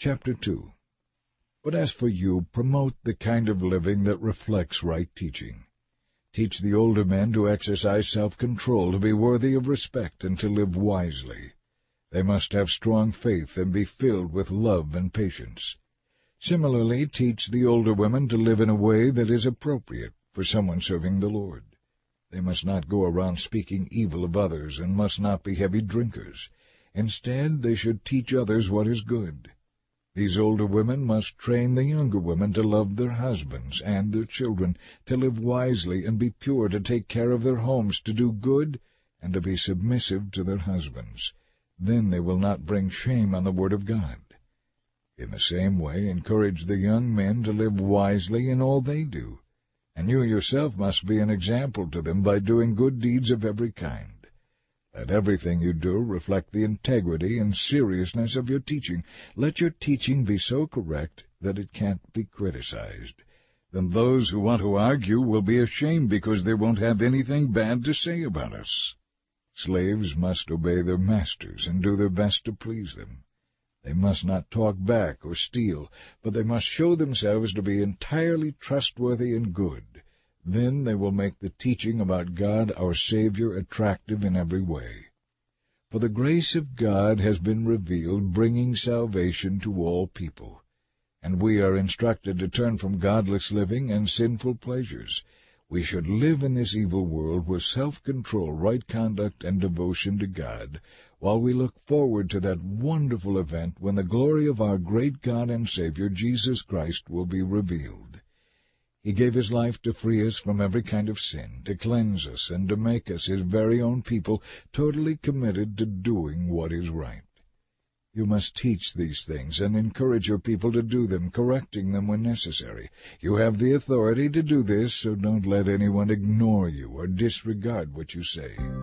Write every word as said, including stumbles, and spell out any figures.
Chapter two. But as for you, promote the kind of living that reflects right teaching. Teach the older men to exercise self-control, to be worthy of respect, and to live wisely. They must have strong faith and be filled with love and patience. Similarly, teach the older women to live in a way that is appropriate for someone serving the Lord. They must not go around speaking evil of others and must not be heavy drinkers. Instead, they should teach others what is good. These older women must train the younger women to love their husbands and their children, to live wisely and be pure, to take care of their homes, to do good, and to be submissive to their husbands. Then they will not bring shame on the word of God. In the same way, encourage the young men to live wisely in all they do, and you yourself must be an example to them by doing good deeds of every kind. Let everything you do reflect the integrity and seriousness of your teaching. Let your teaching be so correct that it can't be criticized. Then those who want to argue will be ashamed because they won't have anything bad to say about us. Slaves must obey their masters and do their best to please them. They must not talk back or steal, but they must show themselves to be entirely trustworthy and good. Then they will make the teaching about God our Savior attractive in every way. For the grace of God has been revealed, bringing salvation to all people. And we are instructed to turn from godless living and sinful pleasures. We should live in this evil world with self-control, right conduct, and devotion to God, while we look forward to that wonderful event when the glory of our great God and Savior, Jesus Christ, will be revealed. He gave his life to free us from every kind of sin, to cleanse us, and to make us his very own people, totally committed to doing what is right. You must teach these things and encourage your people to do them, correcting them when necessary. You have the authority to do this, so don't let anyone ignore you or disregard what you say.